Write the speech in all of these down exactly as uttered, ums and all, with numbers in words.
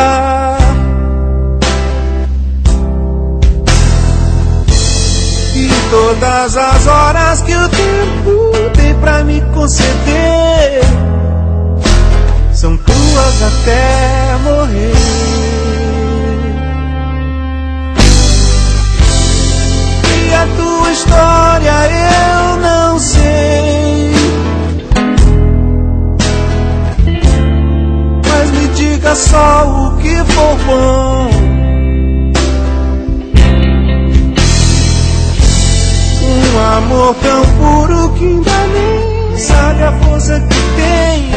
E todas as horas que o tempo tem pra me conceder são tuas até morrer. E a tua história eu não sei, mas me diga só o que for bom. Um amor tão puro que ainda nem sabe a força que tem.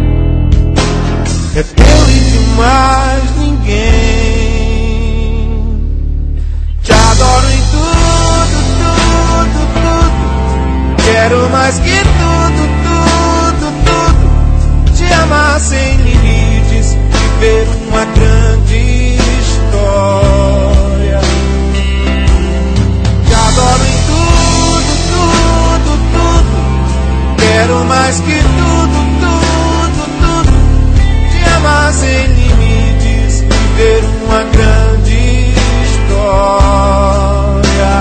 É teu e de mais ninguém. Te adoro em tudo, tudo, tudo. Quero mais que tudo, tudo, tudo. Te amar sem limites, viver uma grande história. Te adoro em tudo, tudo, tudo. Quero mais que tudo, tudo, tudo. Te amar sem limites, viver uma grande história.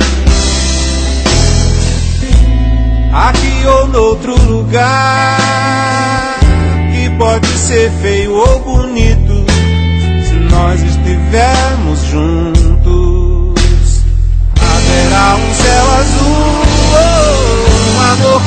Aqui ou noutro lugar, que pode ser feio ou bonito, se nós estivermos juntos, haverá um céu azul, um amor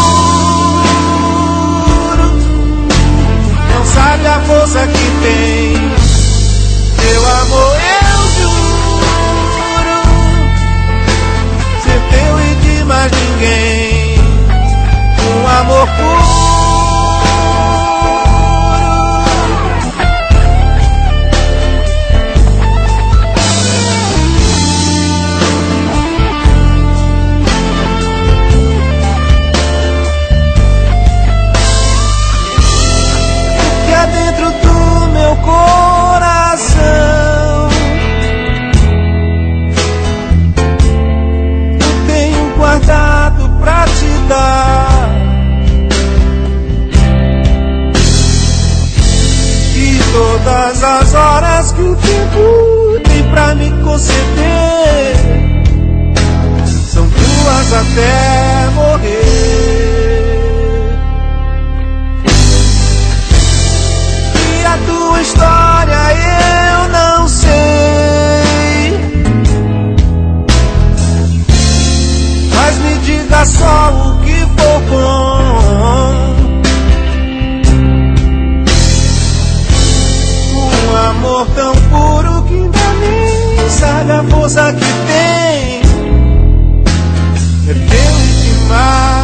puro. Não sabe a força que tem teu amor, eu juro, ser teu e de mais ninguém. Um amor puro. Que há dentro do meu coração eu tenho guardado pra te dar. Todas as horas que o tempo tem pra me conceder são tuas até morrer. E a tua história eu não sei, mas me diga só o que for bom. Um amor tão puro que ainda nem sabe a força que tem. É teu e demais.